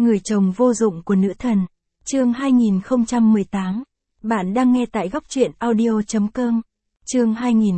Người chồng vô dụng của nữ thần. Chương 2018. Bạn đang nghe tại góc truyện audio.com. Chương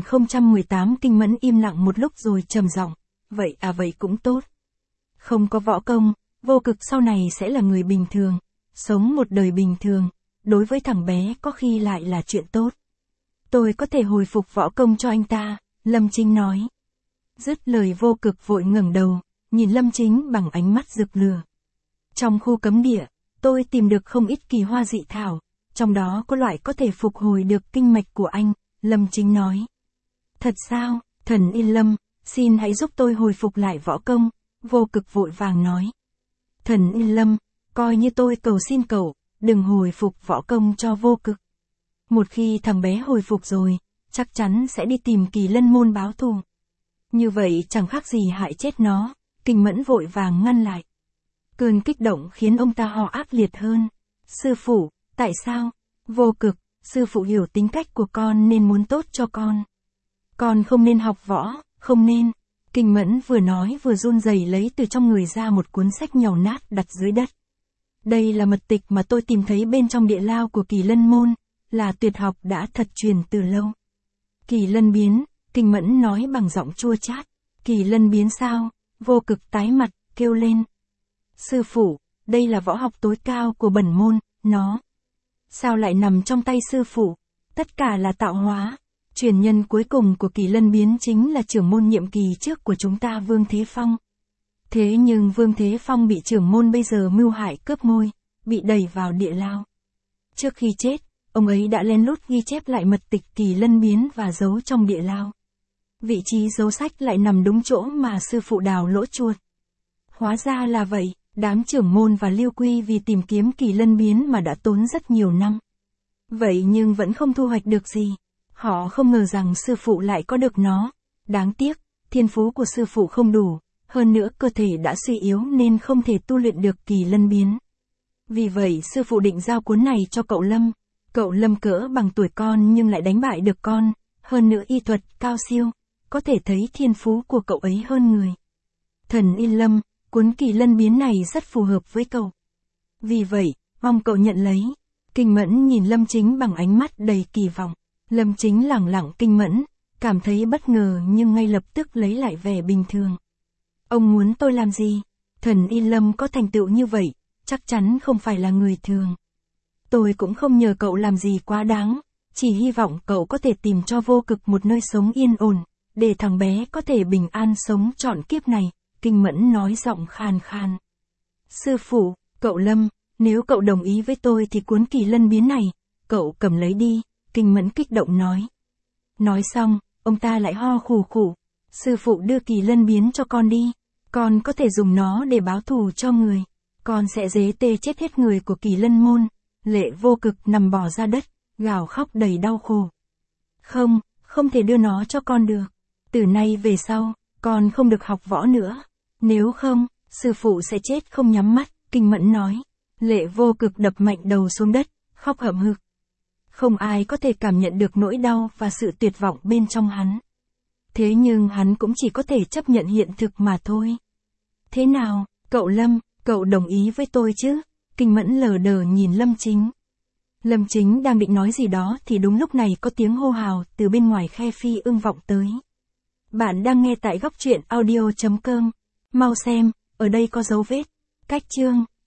2018. Kinh Mẫn im lặng một lúc rồi trầm giọng. Vậy à, vậy cũng tốt. Không có võ công, Vô Cực sau này sẽ là người bình thường. Sống một đời bình thường. Đối với thằng bé có khi lại là chuyện tốt. Tôi có thể hồi phục võ công cho anh ta, Lâm Chính nói. Dứt lời Vô Cực vội ngẩng đầu, nhìn Lâm Chính bằng ánh mắt rực lửa. Trong khu cấm địa, tôi tìm được không ít kỳ hoa dị thảo, trong đó có loại có thể phục hồi được kinh mạch của anh, Lâm Chính nói. Thật sao, thần Yên Lâm, xin hãy giúp tôi hồi phục lại võ công, Vô Cực vội vàng nói. Thần Yên Lâm, coi như tôi cầu xin cậu, đừng hồi phục võ công cho Vô Cực. Một khi thằng bé hồi phục rồi, chắc chắn sẽ đi tìm Kỳ Lân môn báo thù. Như vậy chẳng khác gì hại chết nó, Kinh Mẫn vội vàng ngăn lại. Cơn kích động khiến ông ta ho ác liệt hơn. Sư phụ, tại sao? Vô Cực, sư phụ hiểu tính cách của con nên muốn tốt cho con. Con không nên học võ, không nên. Kinh Mẫn vừa nói vừa run rẩy lấy từ trong người ra một cuốn sách nhàu nát đặt dưới đất. Đây là mật tịch mà tôi tìm thấy bên trong địa lao của Kỳ Lân môn, là tuyệt học đã thật truyền từ lâu. Kỳ Lân biến, Kinh Mẫn nói bằng giọng chua chát. Kỳ Lân biến sao? Vô Cực tái mặt, kêu lên. Sư phụ, đây là võ học tối cao của bẩn môn, nó. Sao lại nằm trong tay sư phụ? Tất cả là tạo hóa. Truyền nhân cuối cùng của Kỳ Lân biến chính là trưởng môn nhiệm kỳ trước của chúng ta Vương Thế Phong. Thế nhưng Vương Thế Phong bị trưởng môn bây giờ mưu hại cướp ngôi, bị đẩy vào địa lao. Trước khi chết, ông ấy đã lén lút ghi chép lại mật tịch Kỳ Lân biến và giấu trong địa lao. Vị trí giấu sách lại nằm đúng chỗ mà sư phụ đào lỗ chuột. Hóa ra là vậy, đám trưởng môn và Lưu Quy vì tìm kiếm Kỳ Lân biến mà đã tốn rất nhiều năm. Vậy nhưng vẫn không thu hoạch được gì. Họ không ngờ rằng sư phụ lại có được nó. Đáng tiếc, thiên phú của sư phụ không đủ, hơn nữa cơ thể đã suy yếu nên không thể tu luyện được Kỳ Lân biến. Vì vậy sư phụ định giao cuốn này cho cậu Lâm. Cậu Lâm cỡ bằng tuổi con nhưng lại đánh bại được con, hơn nữa y thuật cao siêu, có thể thấy thiên phú của cậu ấy hơn người. Thần Yên Lâm, cuốn Kỳ Lân biến này rất phù hợp với cậu. Vì vậy, mong cậu nhận lấy. Kinh Mẫn nhìn Lâm Chính bằng ánh mắt đầy kỳ vọng. Lâm Chính lẳng lặng Kinh Mẫn, cảm thấy bất ngờ nhưng ngay lập tức lấy lại vẻ bình thường. Ông muốn tôi làm gì? Thần Yên Lâm có thành tựu như vậy, chắc chắn không phải là người thường. Tôi cũng không nhờ cậu làm gì quá đáng, chỉ hy vọng cậu có thể tìm cho Vô Cực một nơi sống yên ổn, để thằng bé có thể bình an sống trọn kiếp này, Kinh Mẫn nói giọng khan khan. Sư phụ, cậu Lâm, nếu cậu đồng ý với tôi thì cuốn Kỳ Lân biến này, cậu cầm lấy đi, Kinh Mẫn kích động nói. Nói xong, ông ta lại ho khù khụ. Sư phụ đưa Kỳ Lân biến cho con đi, con có thể dùng nó để báo thù cho người. Con sẽ dế tê chết hết người của Kỳ Lân môn. Lệ Vô Cực nằm bò ra đất, gào khóc đầy đau khổ. Không, không thể đưa nó cho con được. Từ nay về sau, con không được học võ nữa. Nếu không, sư phụ sẽ chết không nhắm mắt, Kinh Mẫn nói. Lệ Vô Cực đập mạnh đầu xuống đất, khóc hậm hực. Không ai có thể cảm nhận được nỗi đau và sự tuyệt vọng bên trong hắn. Thế nhưng hắn cũng chỉ có thể chấp nhận hiện thực mà thôi. Thế nào, cậu Lâm, cậu đồng ý với tôi chứ? Kinh Mẫn lờ đờ nhìn Lâm Chính. Lâm Chính đang định nói gì đó thì đúng lúc này có tiếng hô hào từ bên ngoài khe phi ưng vọng tới. Bạn đang nghe tại góc truyện audio.com. Mau xem, ở đây có dấu vết. Cách chương